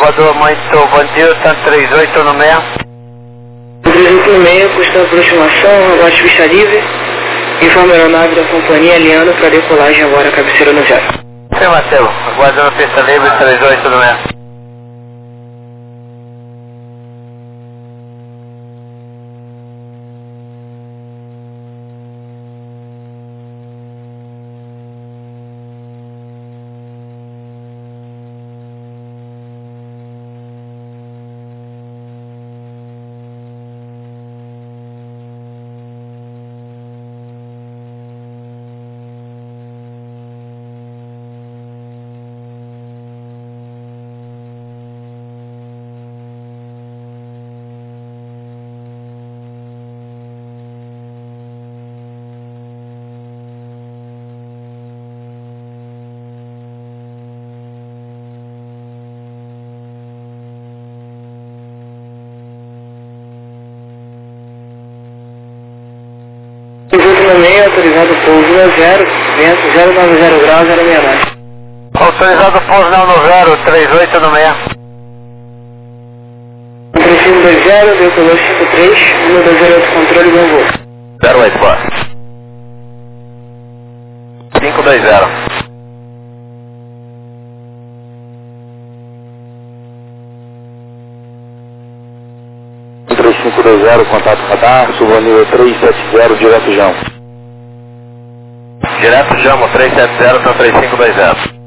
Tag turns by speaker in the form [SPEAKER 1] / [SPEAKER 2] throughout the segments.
[SPEAKER 1] Voador muito bom dia, tanto 38 no 6.
[SPEAKER 2] 386, custa aproximação, abaixo pista livre. Informa a aeronave da companhia Liano para decolagem agora, cabeceira no 0.
[SPEAKER 1] Sim, Marcelo, aguardando pista livre, 38 no 6.
[SPEAKER 2] Autorizado pouso no 0, vento 090 graus, 069.
[SPEAKER 1] Autorizado pouso não no 0, 38 no 6.
[SPEAKER 2] 3520, decolou 53, número 08, controle, bom voo.
[SPEAKER 1] 08, boa. 520.
[SPEAKER 3] Contato radar, suba ao nível 370, direto Jamo.
[SPEAKER 1] Direto Jamo, 370 para 3520.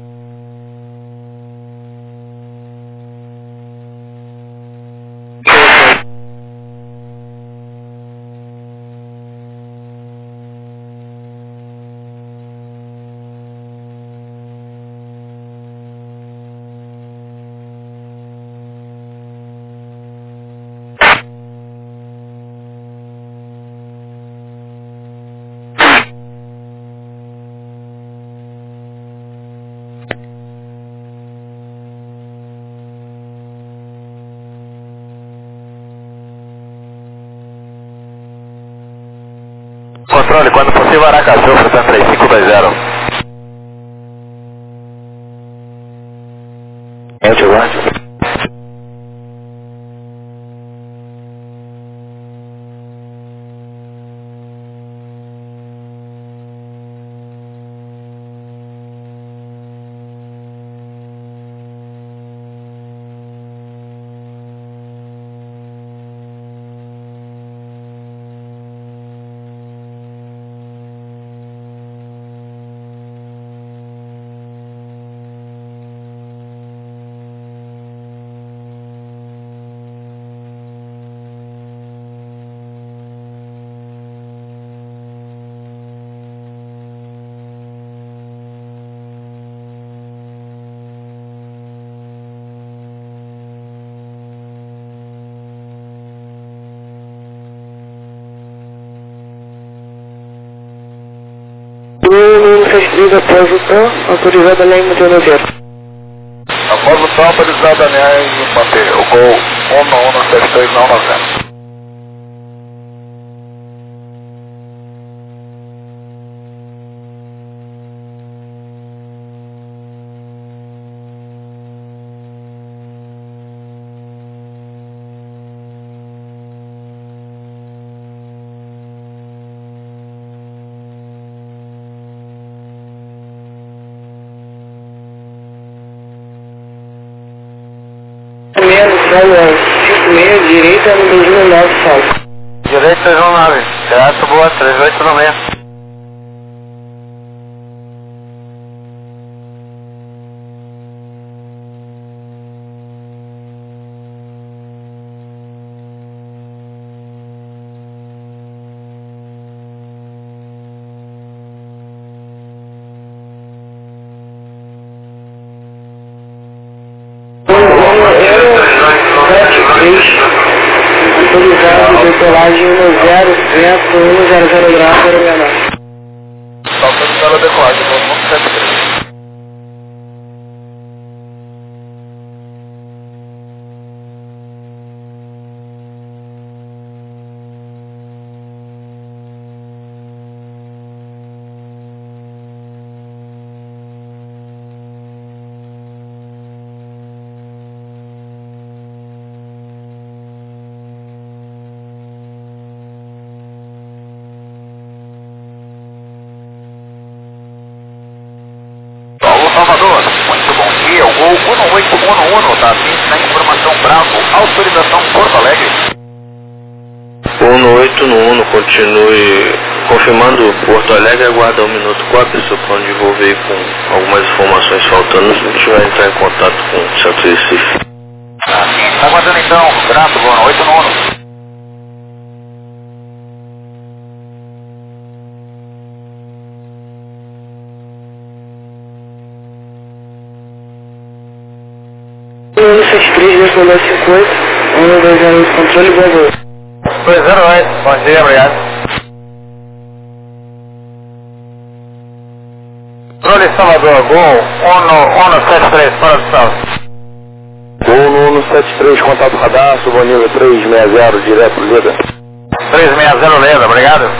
[SPEAKER 1] Controle, quando possível, Aracaju, portanto 3520.
[SPEAKER 3] Gente, aguarde.
[SPEAKER 2] Após o TAM, autorizado a linha manter no 0.
[SPEAKER 3] Após o TAM, autorizado a linha manter o Gol 19173 não 90.
[SPEAKER 2] Solo 56, direita no 2009, salto.
[SPEAKER 1] Direito 319, direto boa, 38 no 6.
[SPEAKER 2] Autorizado decolagem no 0, vento 100 graus, 069.
[SPEAKER 3] Autorizado a decolagem, Gol 173. 1811, tá? Na informação Bravo, autorização Porto Alegre.
[SPEAKER 4] 1811, continue confirmando Porto Alegre, aguarda 1 minuto com a pessoa para desenvolver com algumas informações faltando, se a gente vai entrar em contato com o Centro de Recife.
[SPEAKER 3] Tá aguardando então, grato, boa noite, 1811.
[SPEAKER 2] Ano 73, 298, 120 anos de controle, boa noite.
[SPEAKER 1] 208, bom dia, obrigado. Controle Salvador, Gol 1173, fora do salve.
[SPEAKER 3] Gol 1173, contato radar, subanível 360, direto Leda.
[SPEAKER 1] 360 Leda, obrigado.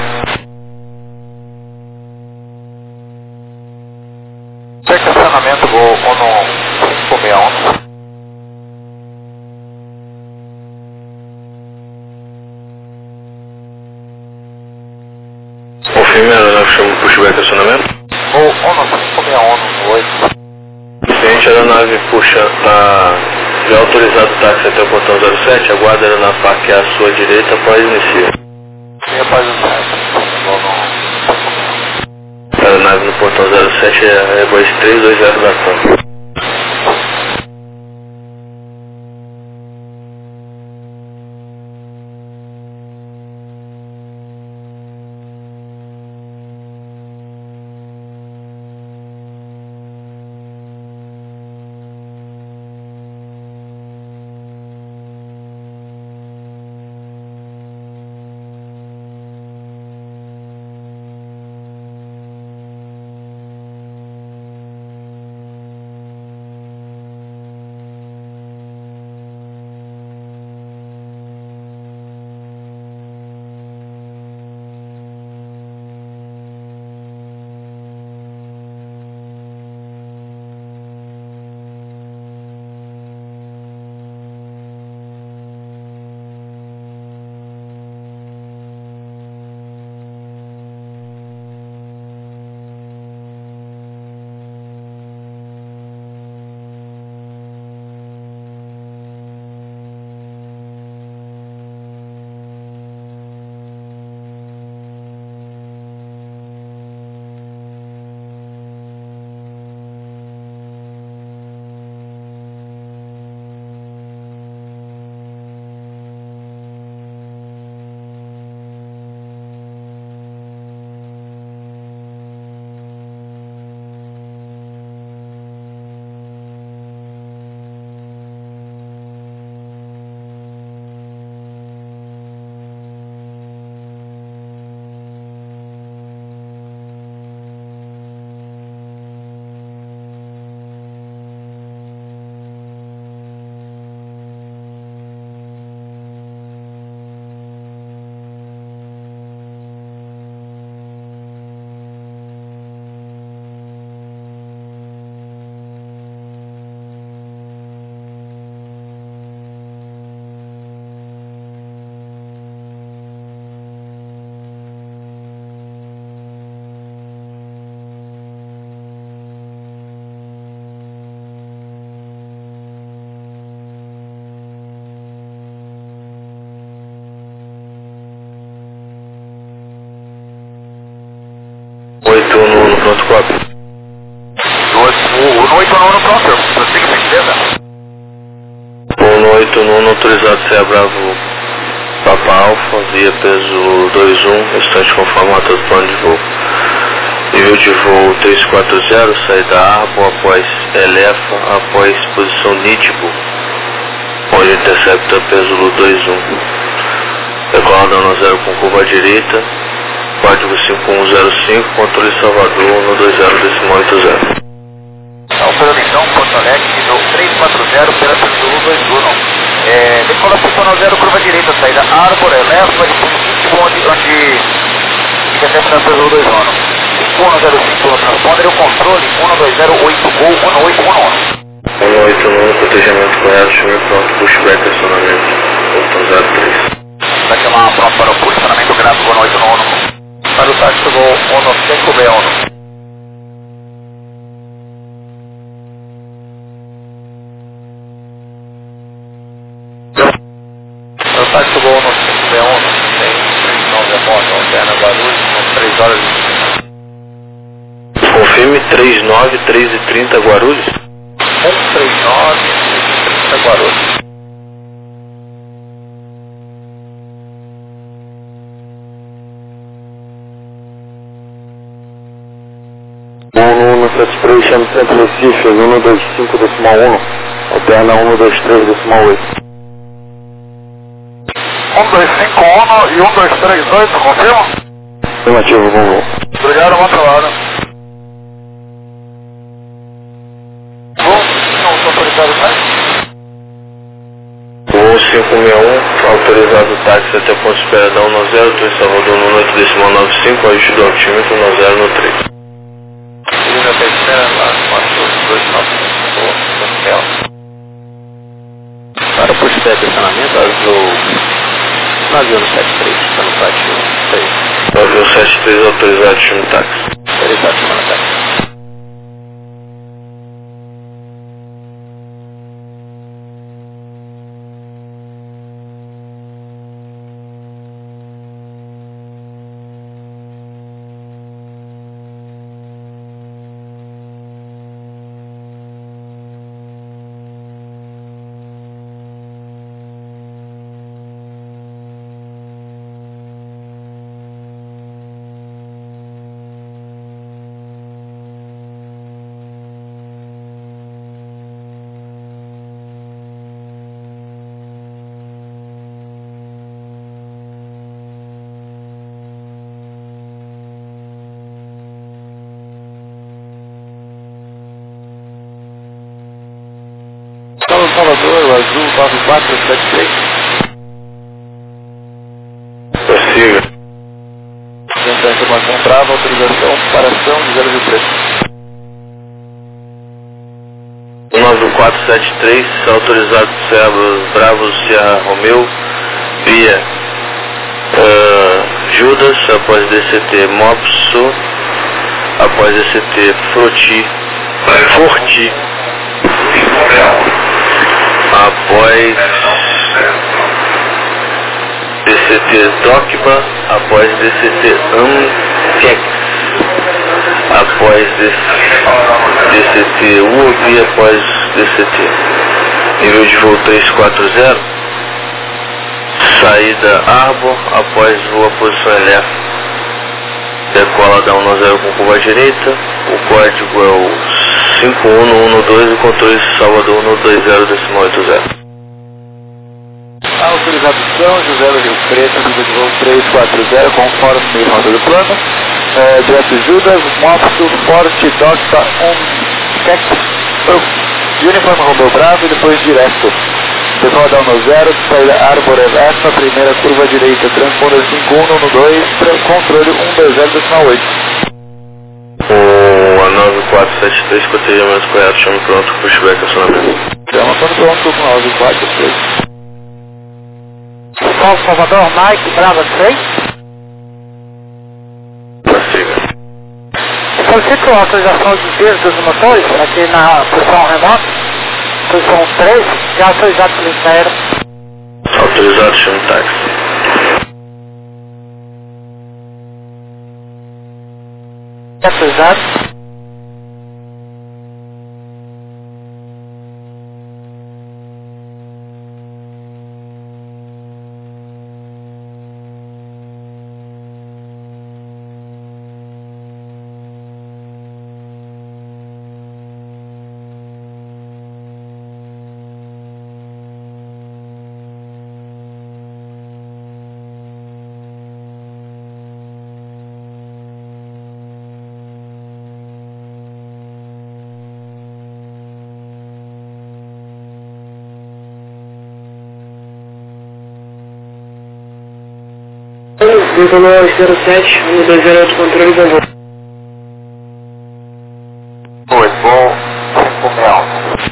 [SPEAKER 3] Estacionamento Gol 1561.
[SPEAKER 4] Confirme, a aeronave chama para o pushback acionamento.
[SPEAKER 3] Gol 1561, 8.
[SPEAKER 4] Cliente, a aeronave puxa já autorizado o táxi até o portão 07, aguarda a aeronave parquear à sua direita após iniciar.
[SPEAKER 3] Sim, após o
[SPEAKER 4] A aeronave no portão 07 é Airbus 320 da TAM. No pronto, copy.
[SPEAKER 3] 1891 pronto, prossiga, princesa.
[SPEAKER 4] 181 autorizado CA Bravo Papa Alfa, via peso 21, restante conforme a do plano de voo. Nível de voo 340, saída Arbo após Elefa, após posição Nitibo, onde intercepta peso 21. Decola dano 0 com curva à direita, código 5105, controle Salvador 120.80.
[SPEAKER 3] Operando então, Porto Alegre, nível 340, operação Zulu 21. Decola 510, curva direita, saída Arbor, Elefa e Nitibo, onde intercepta peso 21. 5105, transponder o controle 1208 Gol 1811.
[SPEAKER 4] 181, protegimento correto, time pronto, pushback acionamento, portão 03.
[SPEAKER 3] Vai chamar pronto para o posicionamento gráfico 1811. Para o táxi Gol 1561.
[SPEAKER 4] 39, 3h30 Guarulhos.
[SPEAKER 3] 139, 3h30 Guarulhos.
[SPEAKER 1] No 73, chama Centro Recife, 125.1, alterna 123.8.
[SPEAKER 3] 1251 e 1238, confirma?
[SPEAKER 1] Afirmativo, bom voo.
[SPEAKER 3] Obrigado, bom trabalho. Bom, não estou autorizado mais?
[SPEAKER 4] Voo 561, autorizado o táxi até ponto de espera da 10, estou em Salvador no 8,95, ajuda o altímetro 10 no 3.
[SPEAKER 3] Segunda terceira, lá, 429, hotel. Para o posto de estacionamento, azul, navio no 73, está no pátio 3.
[SPEAKER 4] Navio 73, autorizado chama táxi.
[SPEAKER 3] Autorizado chama táxi. Salvador, azul 9473.
[SPEAKER 4] Prossiga.
[SPEAKER 3] Dentro da informação brava, autorização para ação de 003.
[SPEAKER 4] 9473, autorizado Bravo Sierra Romeu, via Judas, após DCT Mopso, após DCT Forti, após DCT Dokba, após DCT Amkex, após DCT UOB, após DCT. Nível de voo 340, saída Arbor, após voo à posição LF. Decola da 10 com curva à direita, o código é o 5112, o controle Salvador 120.80.
[SPEAKER 3] Autorização, José do Rio Preto, nível de voo 340, conforme meio rota do plano. Direto Judas, Mopso, Forte, Docta, Kex, Uniforme Romeu Bravo e depois direto. Decola da 10, saída Arbor Elef, primeira curva à direita, transponder 5112, controle 120.8.
[SPEAKER 4] A 9473, cotejamento correto, chame pronto, pushback, acionamento.
[SPEAKER 3] Então, estamos pronto com 9473.
[SPEAKER 2] Salvador, Mike, Brava 3.
[SPEAKER 4] Prossiga.
[SPEAKER 2] Solicito a autorização de giro dos motores aqui na posição remota, posição 3, já autorizado pelo Ministério.
[SPEAKER 4] Autorizado, chame táxi.
[SPEAKER 2] Autorizado. Controle 07, 120 controle de voo.
[SPEAKER 3] Oi, bom, 561.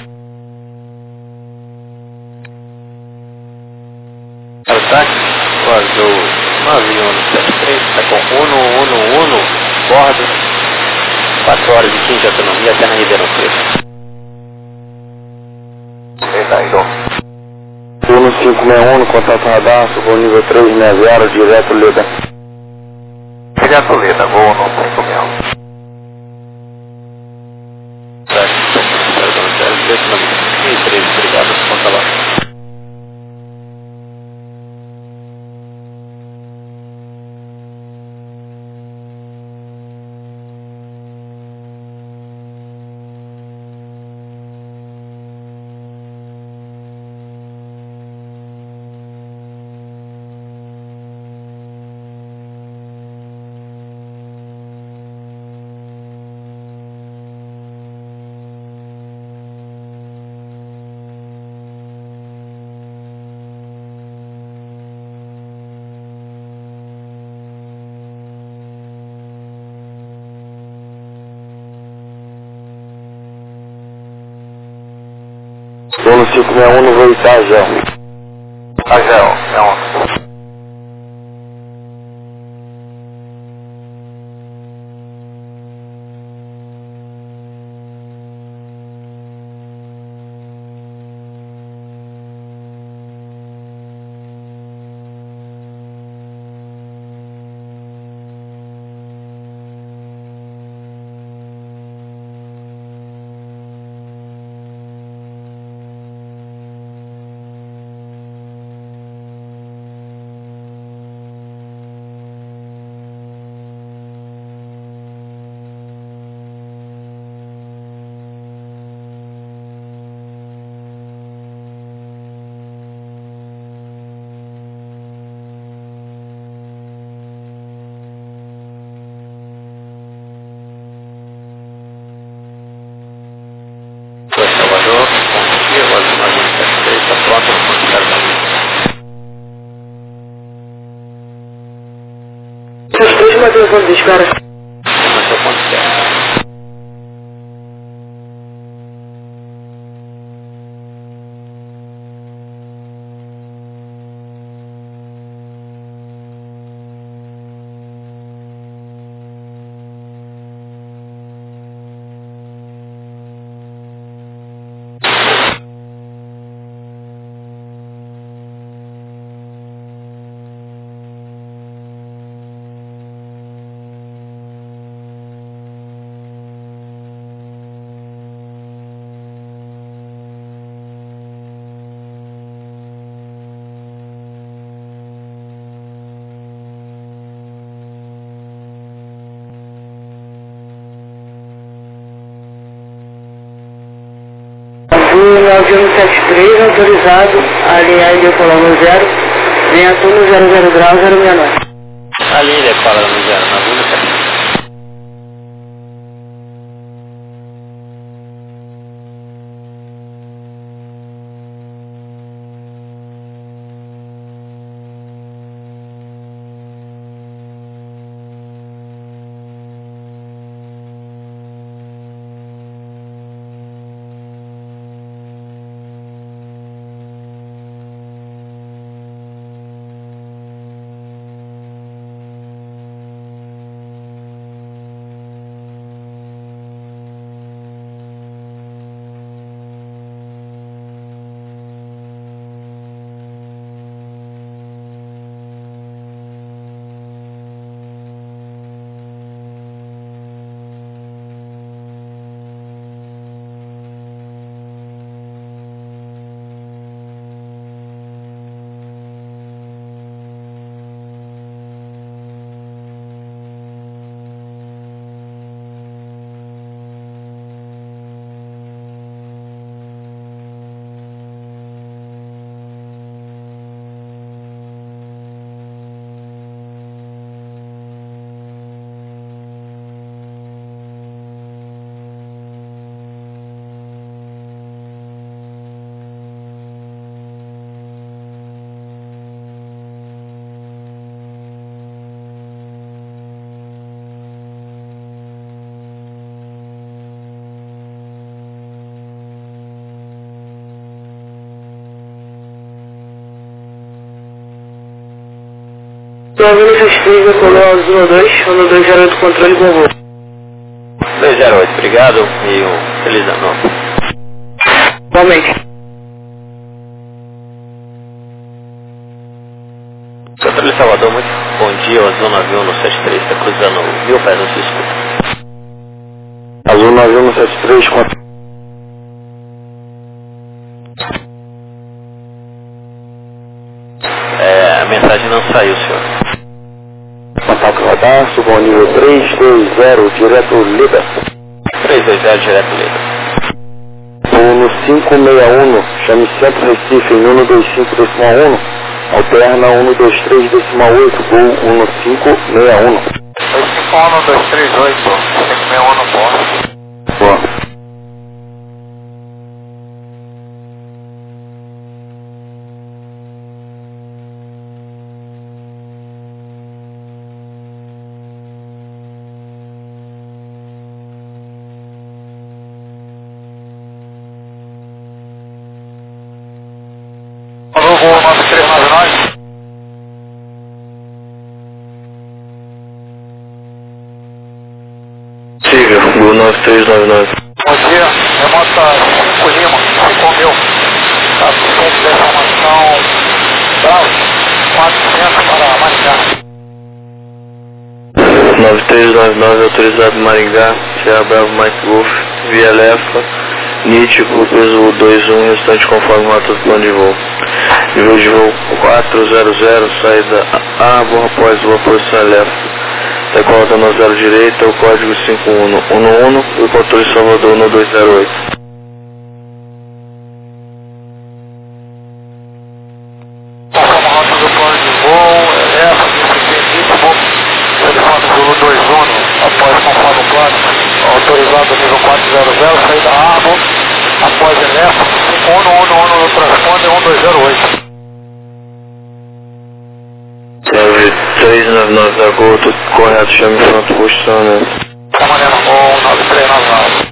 [SPEAKER 3] Para o táxi, o azul 9173, está com 111, bordo, 4 horas e 15 de autonomia até na Ribeirão Preto.
[SPEAKER 1] Turno 561, contato radar, voo nível 360, direto Leda.
[SPEAKER 3] Direto Leda, voo no 561.
[SPEAKER 4] 3, obrigado, conta lá.
[SPEAKER 3] Solo 561 no voo Itagel.
[SPEAKER 1] Agel, é um.
[SPEAKER 4] Salvador, bom dia, voz do Navio 73, está pronto para comunicar comigo.
[SPEAKER 2] Os três Matheus vão disparar.
[SPEAKER 4] Começou quanto tempo?
[SPEAKER 2] O 9173 autorizado a alinhar e decolar no 0, venha turno 00 grau 069.
[SPEAKER 4] A linha decola no 0, na Vula.
[SPEAKER 2] O 9173 decolou ao 02, ano 208 controle com voo.
[SPEAKER 4] 208, obrigado e um feliz ano novo.
[SPEAKER 2] Igualmente.
[SPEAKER 4] Controle Salvador, muito bom dia, o Azul 91 no 73, está cruzando o Rio, faz não se escuta.
[SPEAKER 3] Azul 91 no 73,
[SPEAKER 4] mensagem não saiu, senhor.
[SPEAKER 3] Contato radar, suba ao nível 320, direto líder.
[SPEAKER 4] 320, direto líder.
[SPEAKER 3] Vou no 561, chame Centro Recife em 125,1, alterna 123,8, voo 1561.
[SPEAKER 1] 251-238, 561 no ponto.
[SPEAKER 3] Boa.
[SPEAKER 1] Alô, voo 9399.
[SPEAKER 4] Siga, voo 9399.
[SPEAKER 1] Bom dia, remota 5 Lima, 5.000. Tá, se quer informação, Bravo, 400 para Maringá.
[SPEAKER 4] 9399, autorizado Maringá, Sierra Bravo Mike Wolf, via Lefa, nítido, peso 21, restante conforme nota do plano de voo. Nível de voo 400, saída A, após voo posição Lefa. Decola da 0 direita, o código 5111, e o controle Salvador 1208.
[SPEAKER 1] Conforme a rota do plano de voo, essa ritmo, telefone Zulu 21, após conforme o plano, autorizado nível 400, saída Arbo, após Elefa, 5111 no transponder 1208.
[SPEAKER 4] 9399 da Gol, tudo correto, chame pronto, posicionamento.
[SPEAKER 1] Camarena Gol 9399.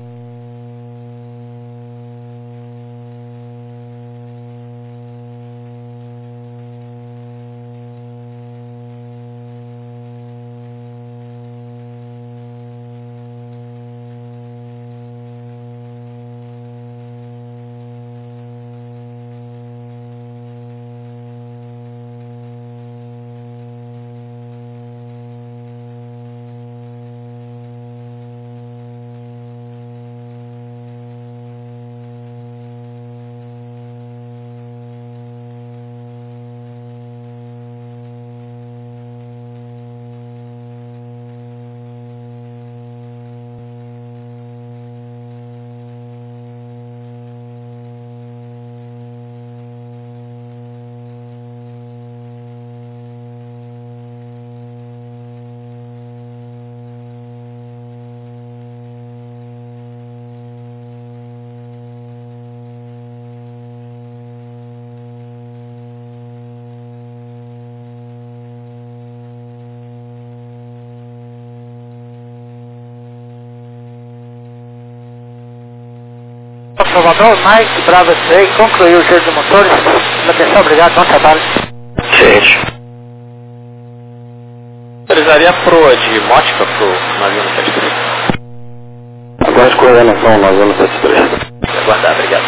[SPEAKER 1] Salvador, Mike, Bravo X-Ray, concluiu o giro de motores. Atenção, obrigado, bom trabalho.
[SPEAKER 4] Gente.
[SPEAKER 5] Autorizaria a proa de Mótica pro navio 73.
[SPEAKER 3] Aguarde coordenação, navio 73.
[SPEAKER 5] Aguardar, obrigado.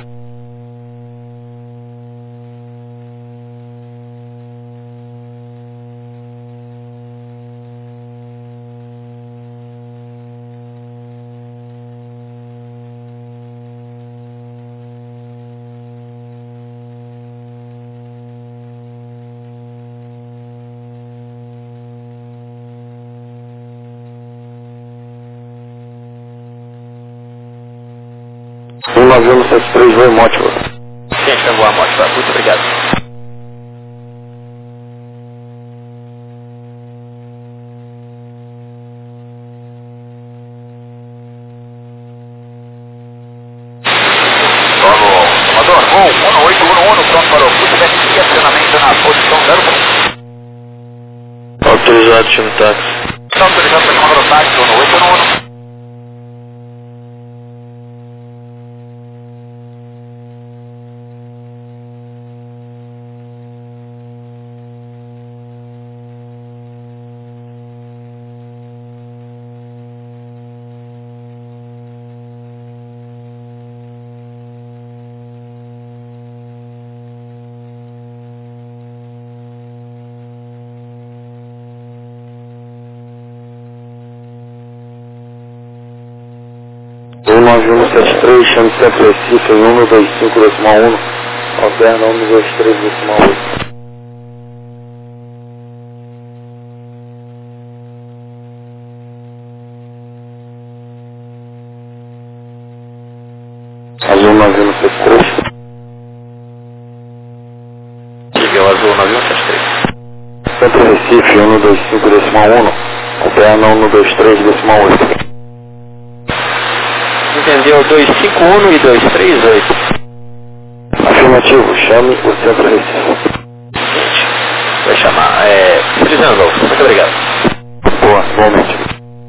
[SPEAKER 3] O navio 73 vai Mótica.
[SPEAKER 5] Gente, vai voar Mótica. Muito obrigado.
[SPEAKER 1] Salvador, voo 1811, pronto para o curso de estacionamento na posição 0.
[SPEAKER 4] Autorizado, time táxi.
[SPEAKER 1] Autorizado para chamar o táxi, 1811.
[SPEAKER 3] O navio 73, chame Centro Recife em 125,1, alterna 123,8. navio no P3.
[SPEAKER 5] Civil Azul 9173.
[SPEAKER 3] Centro Recife 125,1. Alterna 123,8.
[SPEAKER 5] Entendeu? 251 e 238.
[SPEAKER 3] Afirmativo, chame o Centro Recife.
[SPEAKER 5] Vai chamar. Feliz ano novo. Muito obrigado.
[SPEAKER 3] Boa, igualmente.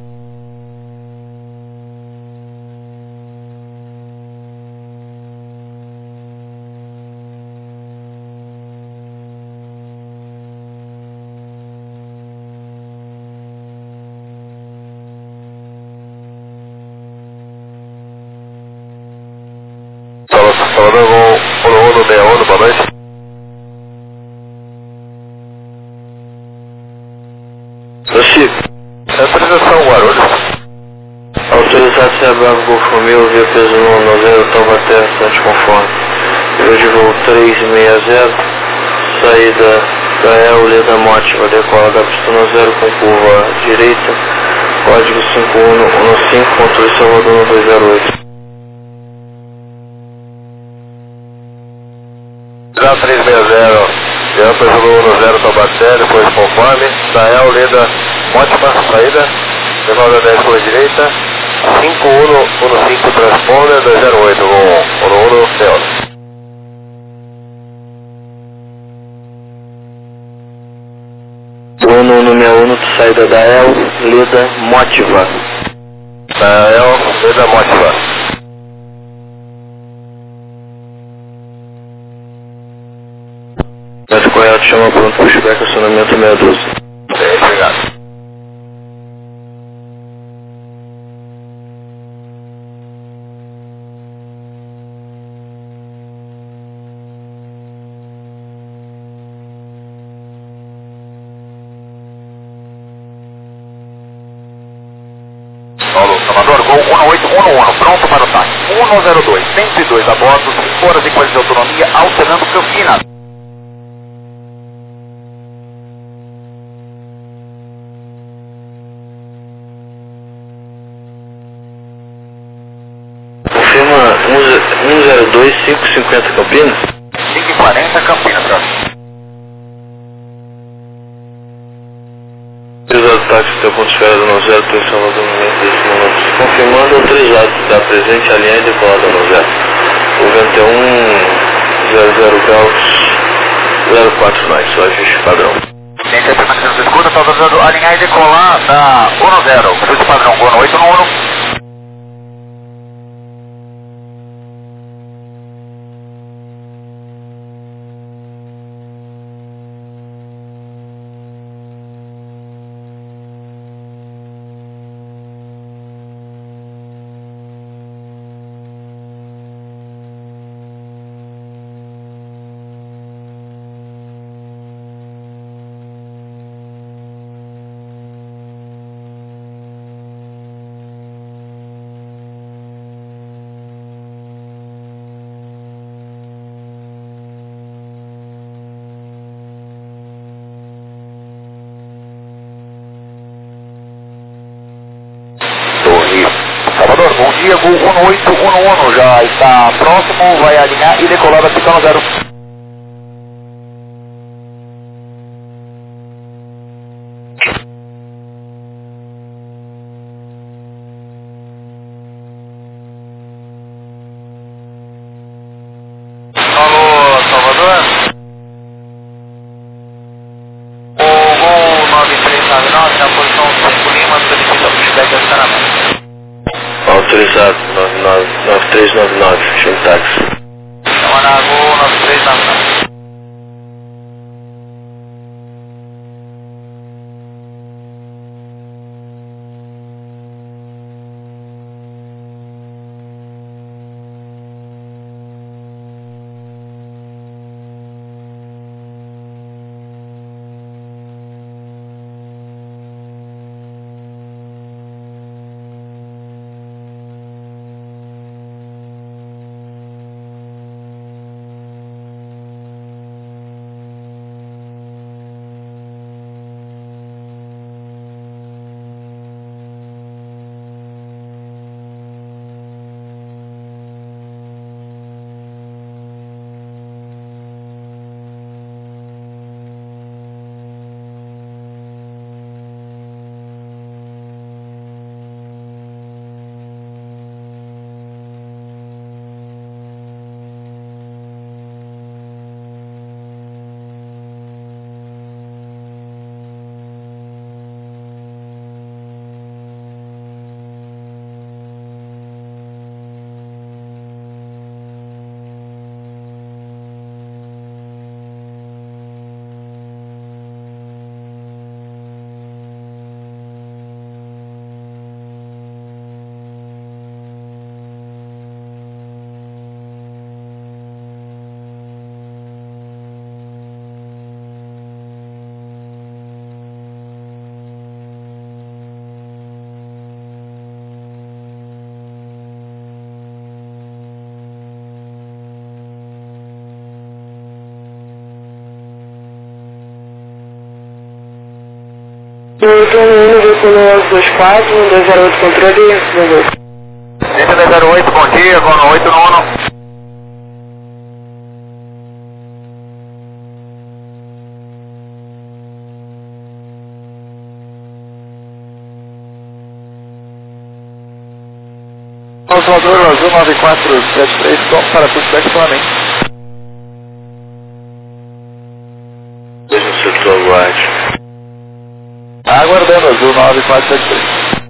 [SPEAKER 1] Salvador, Honolulu 61, boa noite.
[SPEAKER 4] Chico,
[SPEAKER 1] Autorização Guarulhos.
[SPEAKER 4] autorizado CA Bravo Golfo Mil, via peso 190, Taubaté, Santos conforme. Nível de voo 360, saída da Leda Mótiva, decola da pista 0 com curva direita, código 5115, controle Salvador 1208.
[SPEAKER 1] 0360, Delta Zulu 10 Taubaté, depois conforme, Dael, Leda, ótima saída, 1910 pela direita, 5115 transponder, 208, Honolulu, Delta.
[SPEAKER 4] Uno 161, saída da Leda Mótiva.
[SPEAKER 1] Dael, Leda Mótiva.
[SPEAKER 4] Mas correto, chama pronto, pushback, acionamento 612.
[SPEAKER 1] Obrigado. Salvador, Gol 1811, pronto para o táxi. 102, 102 a bordo, 5 horas e 40 de autonomia, alternando Campinas.
[SPEAKER 4] Confirma 102, 550 Campinas.
[SPEAKER 1] 5h40 Campinas, cara.
[SPEAKER 4] Autorizado táxi, teu ponto de espera no 03 Salvador no mês desse momento. Confirmando, autorizado, está presente a linha e decolada no 0. O vento é 100 graus 04 nós, só ajuste padrão.
[SPEAKER 1] Gente, a permanência do escuta, está autorizado alinhar e decolar da 10, ajuste padrão, Gol 811. Salvador, bom dia, Gol 1811, já está próximo, vai alinhar e decolar da pista 0. Alô, Salvador? O Gol 9399, na posição 5 Lima, solicita pushback e acionamento.
[SPEAKER 4] Autorizado 9399, chame táxi.
[SPEAKER 1] Chamada Gol 9399.
[SPEAKER 2] 181, veículo 1124, 208 controle, 22.
[SPEAKER 3] Centro 208, bom dia, vou no 8 no 1.
[SPEAKER 1] Salvador Azul 9473, som para feedback solamente.
[SPEAKER 4] Mesmo setor aguarde.
[SPEAKER 1] Aguardando Azul 9473.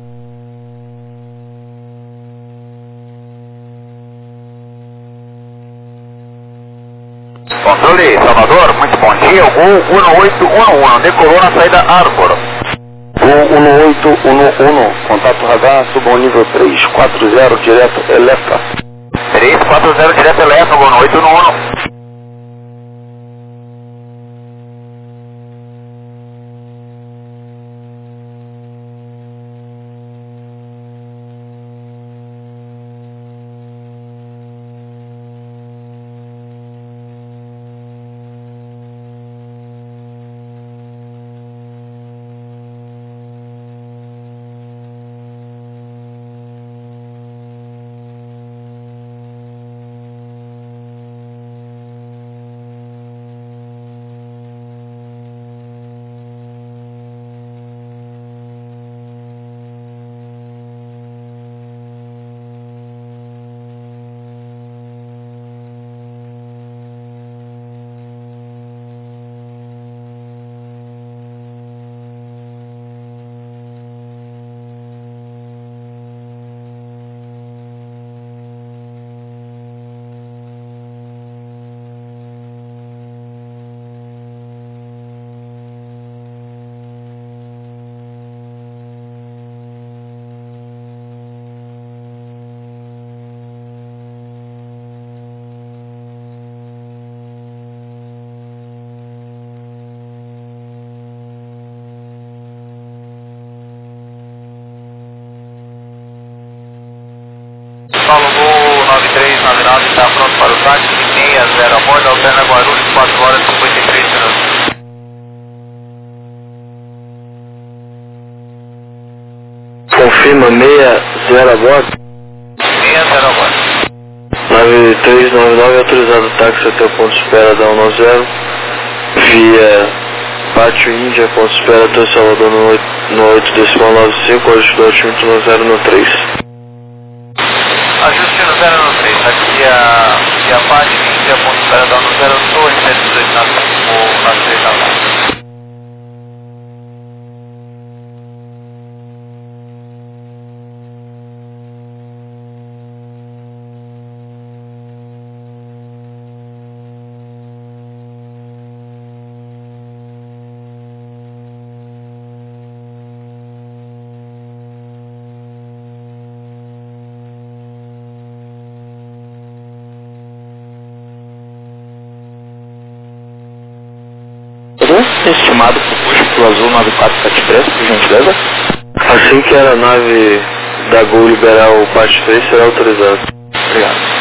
[SPEAKER 3] Controle Salvador, muito bom dia, o Gol 1811, decolou na saída Arbor.
[SPEAKER 1] Gol 1811, contato radar, suba ao nível 340, direto Elefa.
[SPEAKER 3] 340 direto Elefa, Gol 1811. Paulo Gol 9399 está pronto para o táxi, 60 a bordo, alterna Guarulhos, 4 horas e 53 minutos.
[SPEAKER 4] Confirma 60 a bordo.
[SPEAKER 3] 60 a bordo.
[SPEAKER 4] 9399 autorizado o táxi até o ponto de espera da 190 via Pátio Índia, ponto de espera até Salvador no 8.95, código do altímetro no 0 no 3.
[SPEAKER 3] Ajuste no 0 no 3, aqui a parte Índia, ponto de espera da 190, Torre 118 na 3 da 9.
[SPEAKER 1] Estimado para o custo Azul 9473, por gentileza.
[SPEAKER 4] Assim que a nave da Gol liberar o parte 3, será autorizado.
[SPEAKER 1] Obrigado.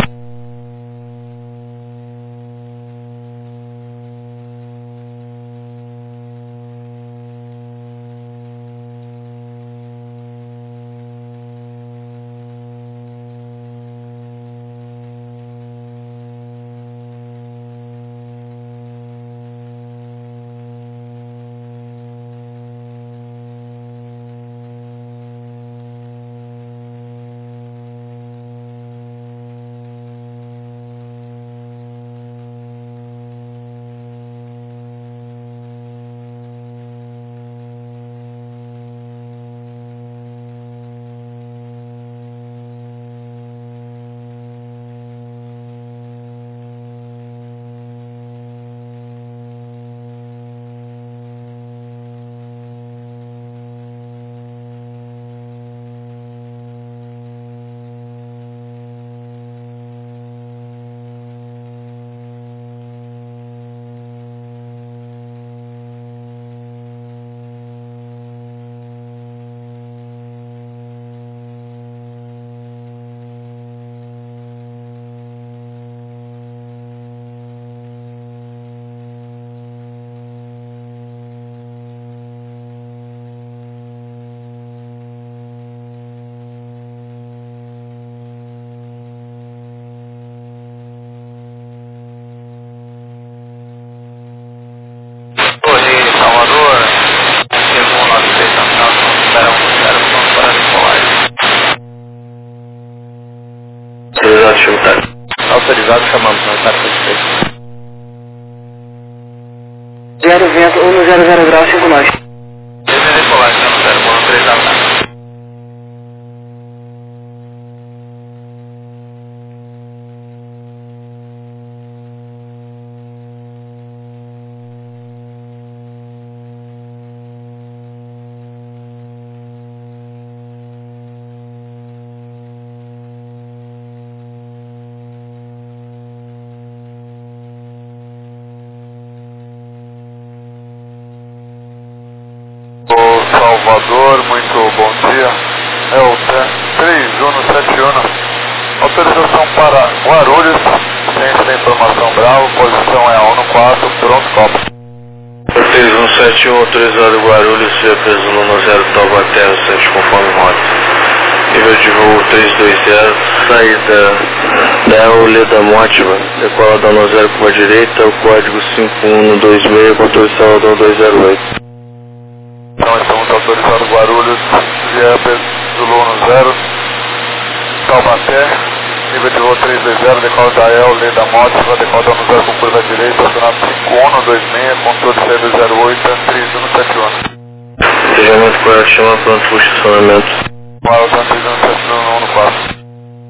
[SPEAKER 5] autorizado, chamamos, não está satisfeito.
[SPEAKER 2] 0 vento, 100 graus, 5 nós.
[SPEAKER 3] Decolagem, 0, bom, 3 nave.
[SPEAKER 1] Salvador, muito bom dia. É o 3171. Autorização para Guarulhos, ciência da informação Bravo, posição é a 14, pronto, copo.
[SPEAKER 4] 3171, autorizado Guarulhos, via peso 10 Taubaté, centro conforme rota. Nível de voo 320, saída da Oleda Mótiva, decola da 10 curva direita, o código 5126, controle Salvador 208.
[SPEAKER 1] Então estamos autorizados Guarulhos, via peso 10, Taubaté, nível de voo 320, decola da Oleda Mótiva, decola da 10 com curva direita, acionado 5126, controle C208, 3171.
[SPEAKER 4] Entendimento correto, chama pronto para o estacionamento.
[SPEAKER 1] Maior 3171 no 4.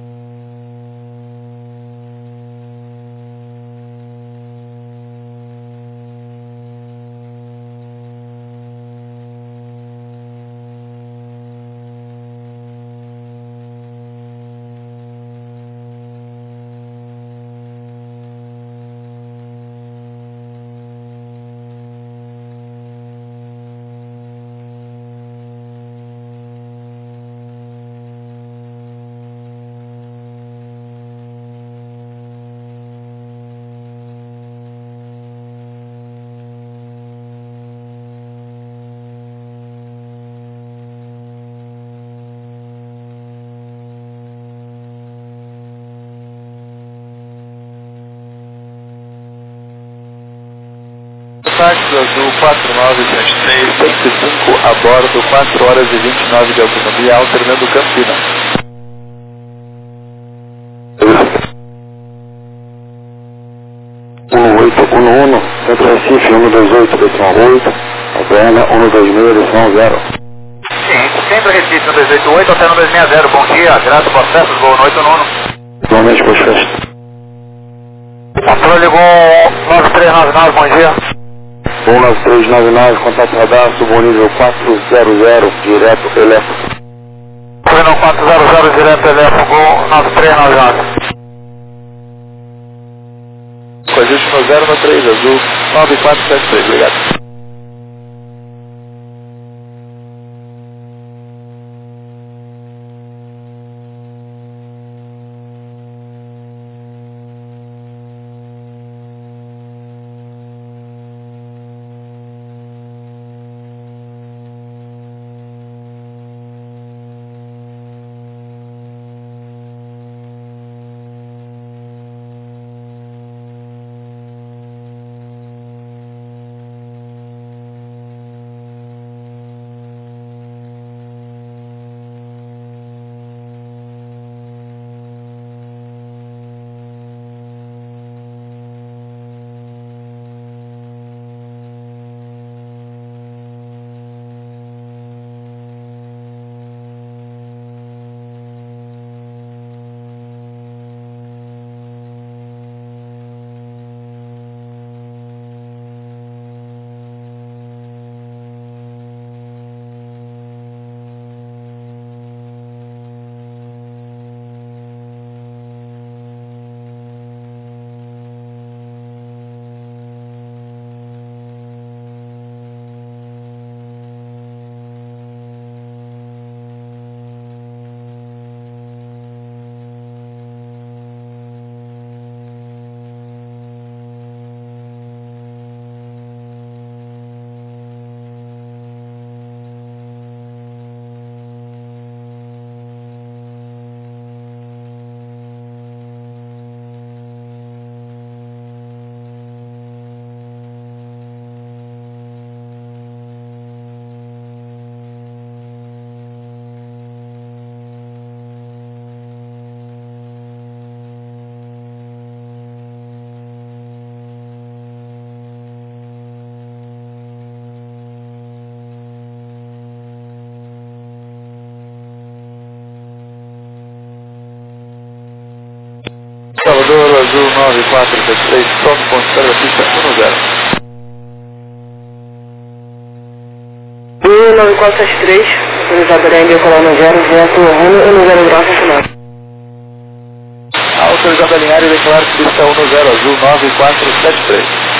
[SPEAKER 6] Táxi Azul 4973, 105 a bordo, 4 horas e 29 de autonomia, alternando Campinas.
[SPEAKER 7] Centro Recife, 128, direção 8, Alberna, 126, direção 0.
[SPEAKER 3] Sim, Centro Recife, 288, até 260, bom dia, graças por acessos, boa noite, Nuno.
[SPEAKER 7] Igualmente, boas festas.
[SPEAKER 1] Controle com 9399, bom dia.
[SPEAKER 7] 19399, contato radar, subnível 400, direto elétrico.
[SPEAKER 1] Terminal 400, direto elétrico, 9399.
[SPEAKER 6] Com ajuste no 0 no 3 Azul 9473, obrigado. Salvador, Azul 9473, some ponto para a pista 10.
[SPEAKER 2] 9473, autorizado LM, coluna 0, vento Rumo 10 graus final.
[SPEAKER 6] Autorizado a alinhar e declarar pista 10, Azul 9473.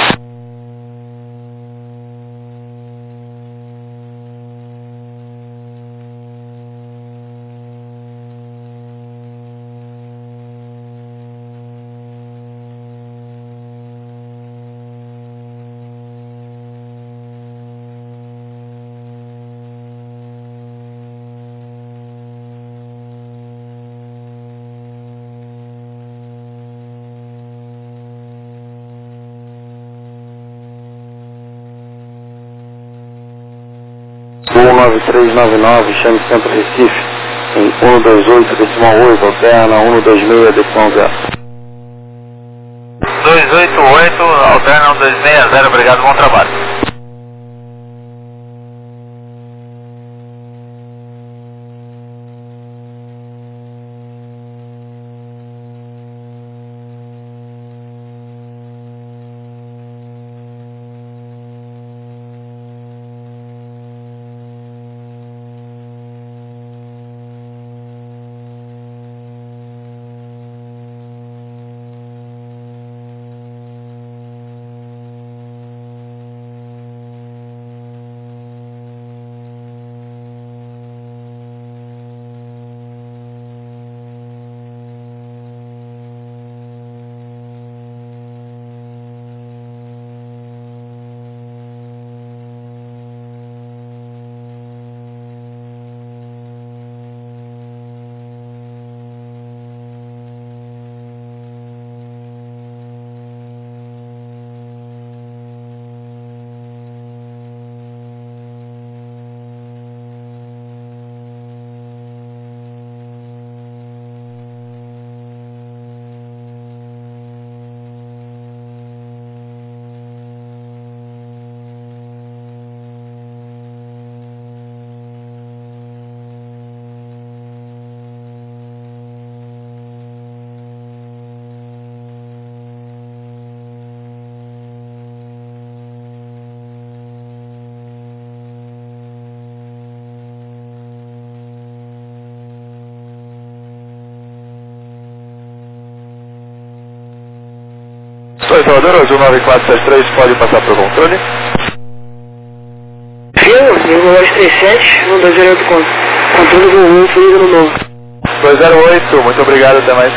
[SPEAKER 7] Voo 9399, chame Centro Recife, em 128,8, alterna 126,0.
[SPEAKER 3] 288, alterna 260, obrigado, bom trabalho.
[SPEAKER 6] Oi, Salvador, Azul 9473, pode passar para o controle.
[SPEAKER 2] Fio, 237, 128 controle do 1, fluido no novo.
[SPEAKER 6] 208, muito obrigado, até mais.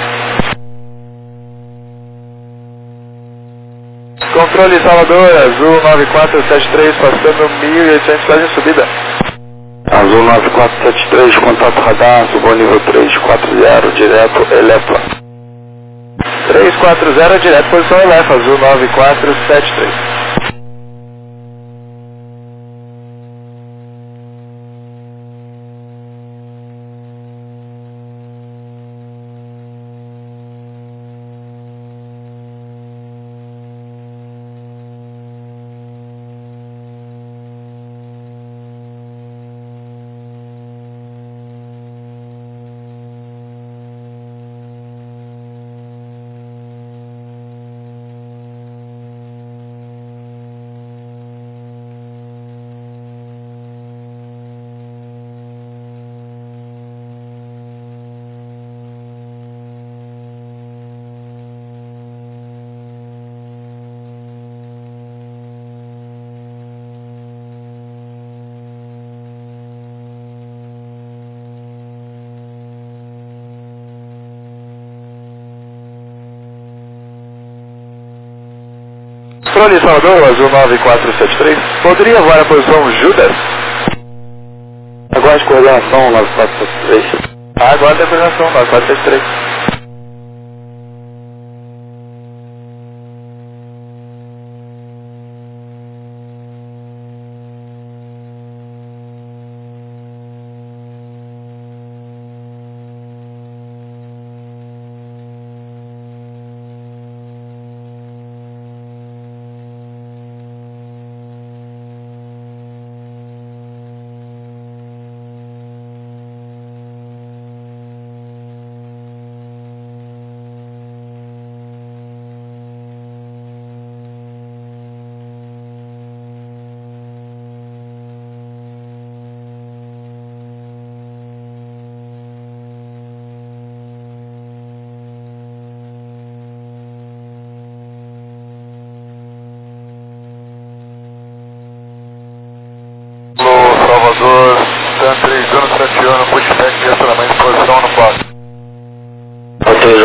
[SPEAKER 6] Controle Salvador, Azul 9473, passando 1.800, quase em subida.
[SPEAKER 7] Azul 9473, contato radar, subo nível 340, direto Elepa.
[SPEAKER 6] 340, direto posição Elepa, Azul 9473. Controle Salvador, Azul 9473, poderia voar a posição Judas?
[SPEAKER 7] Aguarde coordenação 9473.
[SPEAKER 6] Aguarde a coordenação 9473.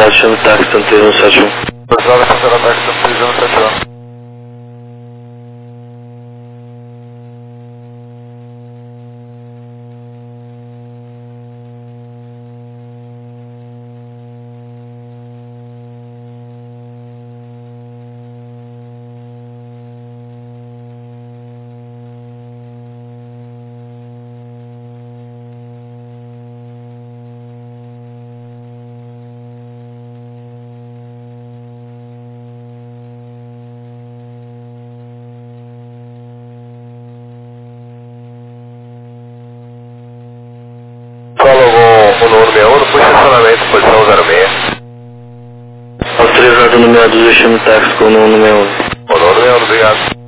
[SPEAKER 4] 29, chama táxi, tanto 3171.
[SPEAKER 3] 29, cancela táxi, tanto 3171. O número 61, depois estacionamento, posição 06.
[SPEAKER 4] Autorizado no 62, chama táxi com o número 61.
[SPEAKER 3] O número 61, obrigado.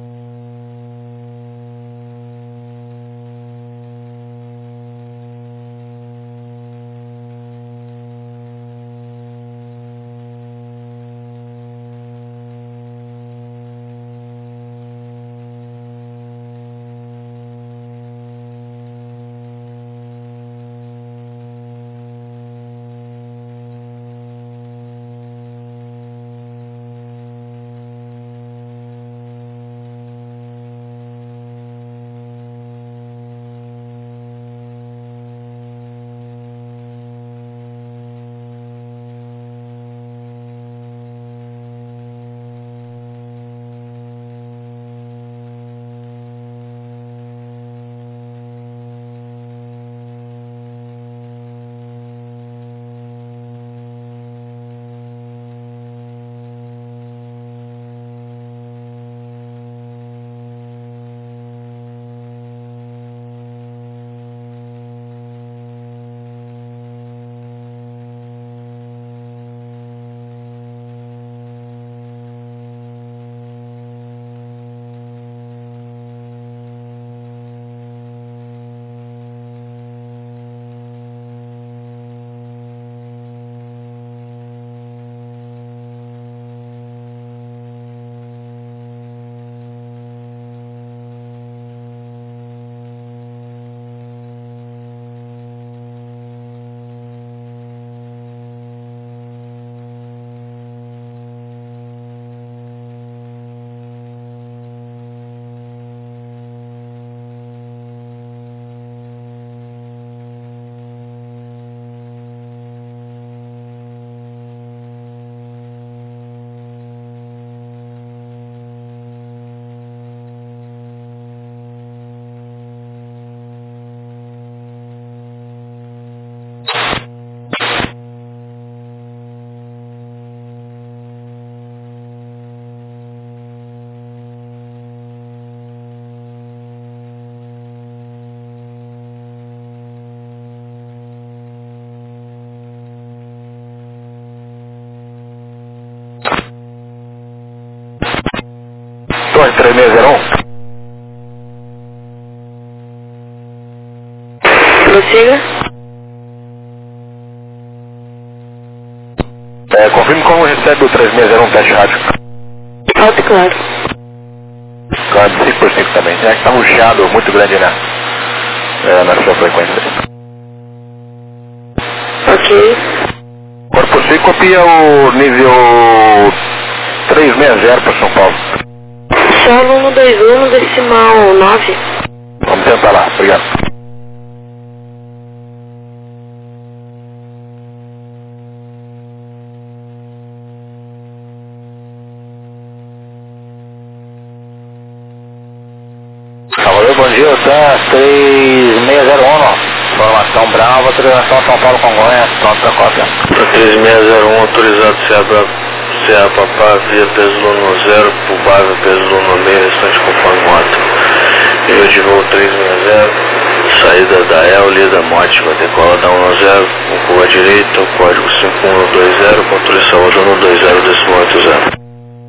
[SPEAKER 3] Torre 3601.
[SPEAKER 8] Prossiga.
[SPEAKER 3] Confirme como recebe o 3601 teste rádio.
[SPEAKER 8] Alto e claro.
[SPEAKER 3] Claro, 5x5 também. É que está um chiado muito grande na sua frequência.
[SPEAKER 8] Ok.
[SPEAKER 3] Corpo C copia o nível 360 para São Paulo.
[SPEAKER 8] Solo 121, decimal 9.
[SPEAKER 3] Vamos tentar lá, obrigado. Alô, bom dia, tá 3601. Formação Brava, transação São Paulo Congonhas, pronto para cópia.
[SPEAKER 4] 3601, autorizado CA Papá, via peso Luno 0, pulvável peso Luno meio, restante conforme moto. Nível de voo 360, saída da El, lida Mótima, decola da 10, com curva direita, código 5120, controle saúde 120, decimal 80.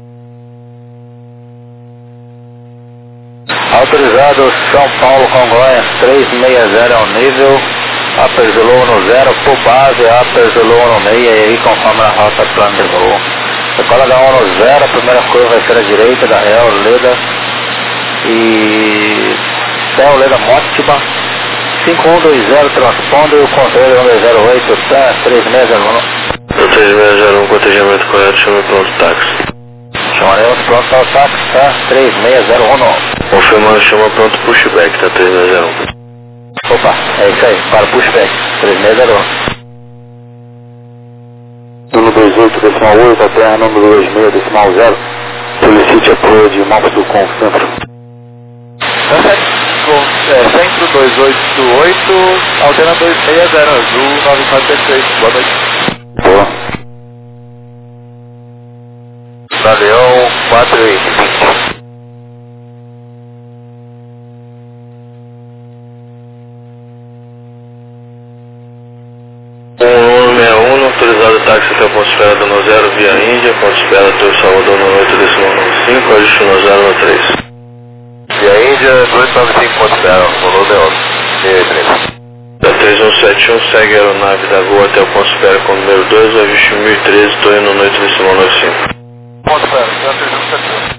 [SPEAKER 3] Autorizado São Paulo Congonhas 360 ao nível, aperzelou no 0, por base, aperzelou no meio, e aí conforme a rota plano de voo. Decola da 1 no 0, a primeira curva vai ser a direita da Real Leda e Céu Leda Mótima, 5120 transponder, o controle 108, tá 3601.
[SPEAKER 4] Do 3601, cotejamento correto, chame pronto táxi.
[SPEAKER 3] Chamaremos pronto ao táxi, tá? 3601.
[SPEAKER 4] Confirmando, chama pronto pushback, tá 3601.
[SPEAKER 3] Opa, é isso aí, para pushback, 3601.
[SPEAKER 7] Número 28,8, até número 26,0. Solicite apoio de Mapas do Com Centro.
[SPEAKER 6] Tá certo. Centro 2888, altena 260 azul 9476. Boa noite.
[SPEAKER 7] Boa.
[SPEAKER 3] Galeão 420.
[SPEAKER 4] Autorizado táxi até o ponto de espera do Nozero via Índia, ponto de espera Torre Salvador no 8,95, ajuste no 013.
[SPEAKER 3] Via Índia 295, ponto de espera, valor de ordem.
[SPEAKER 4] Da 3171 segue a aeronave da Gol até o ponto de espera com o número 2, ajuste 1013, estou indo no 8,95.
[SPEAKER 3] Ponto de espera, 3171.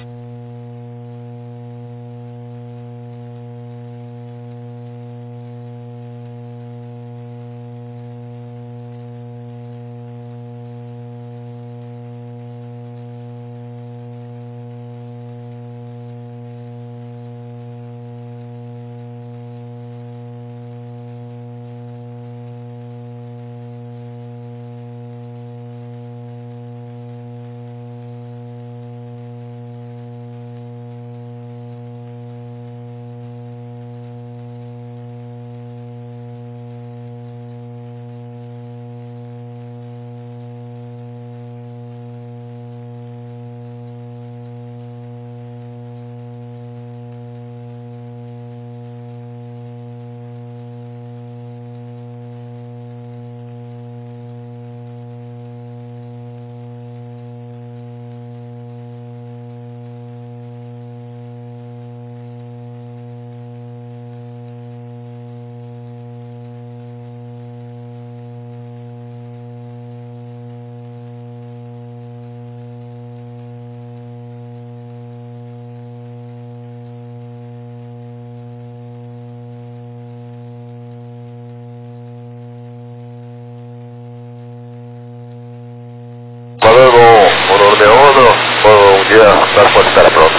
[SPEAKER 3] Valor bom, de ouro, bom dia, para pode estar pronto.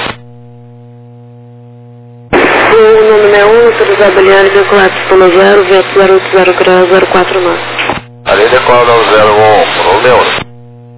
[SPEAKER 8] O número é 1, autorizado aliado, veicular pistona 0, vento 080 grau 049.
[SPEAKER 3] Ali decola 01, valor de ouro.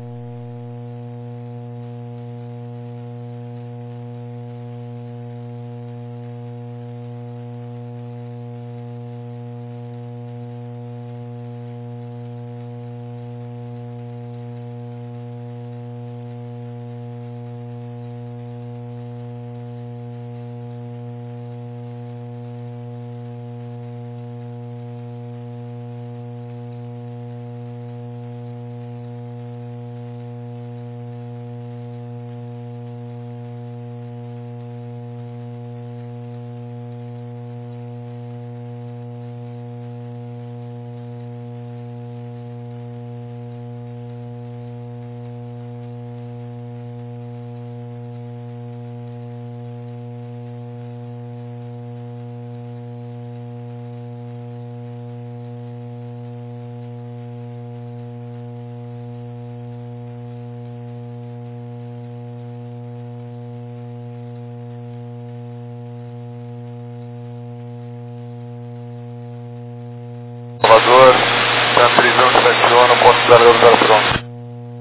[SPEAKER 3] Salvador, prisão de Santillano, ponto de 000 pronto.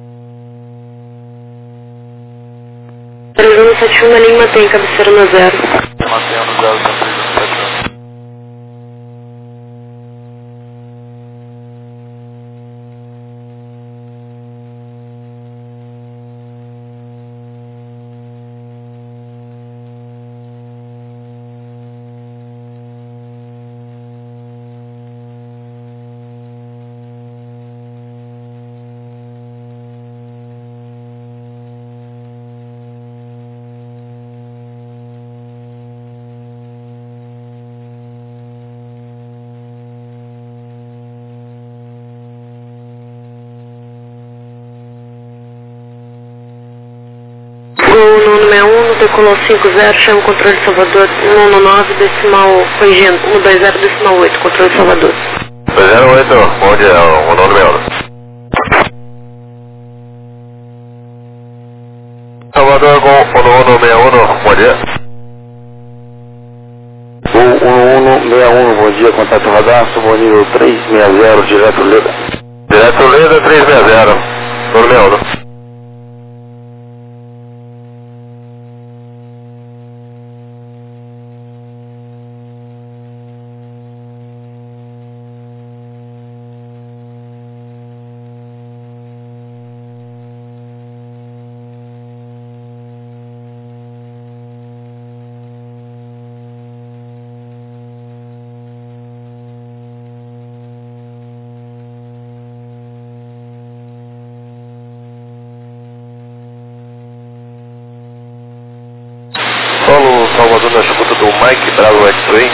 [SPEAKER 8] 3171 na linha mantém cabeceira no 0.
[SPEAKER 3] Mantenha no 0, prisão de Santillano.
[SPEAKER 8] O número é 1, decolou 50, chama o controle de Salvador 119, decimal, corrigindo, 120, decimal 8, controle de Salvador.
[SPEAKER 3] 208, bom dia, o nome é
[SPEAKER 4] Salvador com 1161, bom dia.
[SPEAKER 7] Voo 1161, bom dia, contato radar, subo nível 360, direto Leda.
[SPEAKER 4] Direto Leda 360, 1161. Solo Salvador na escuta do Mike Bravo X-Ray.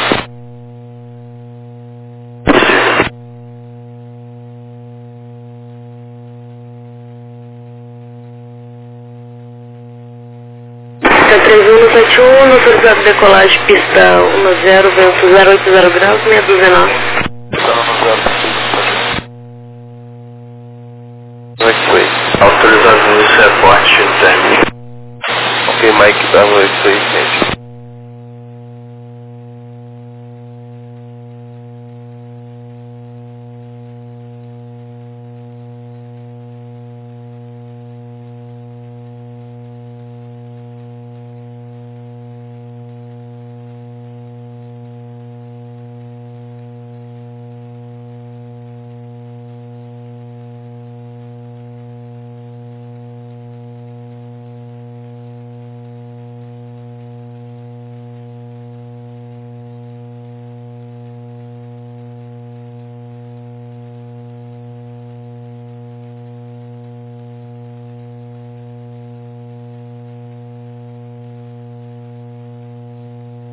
[SPEAKER 8] Pista 3171, autorizado de decolagem, pista 10, vento 080 graus, 619.
[SPEAKER 4] X-Ray. Autorizado no airport, térmico. Ok, Mike Bravo X-Ray, gente.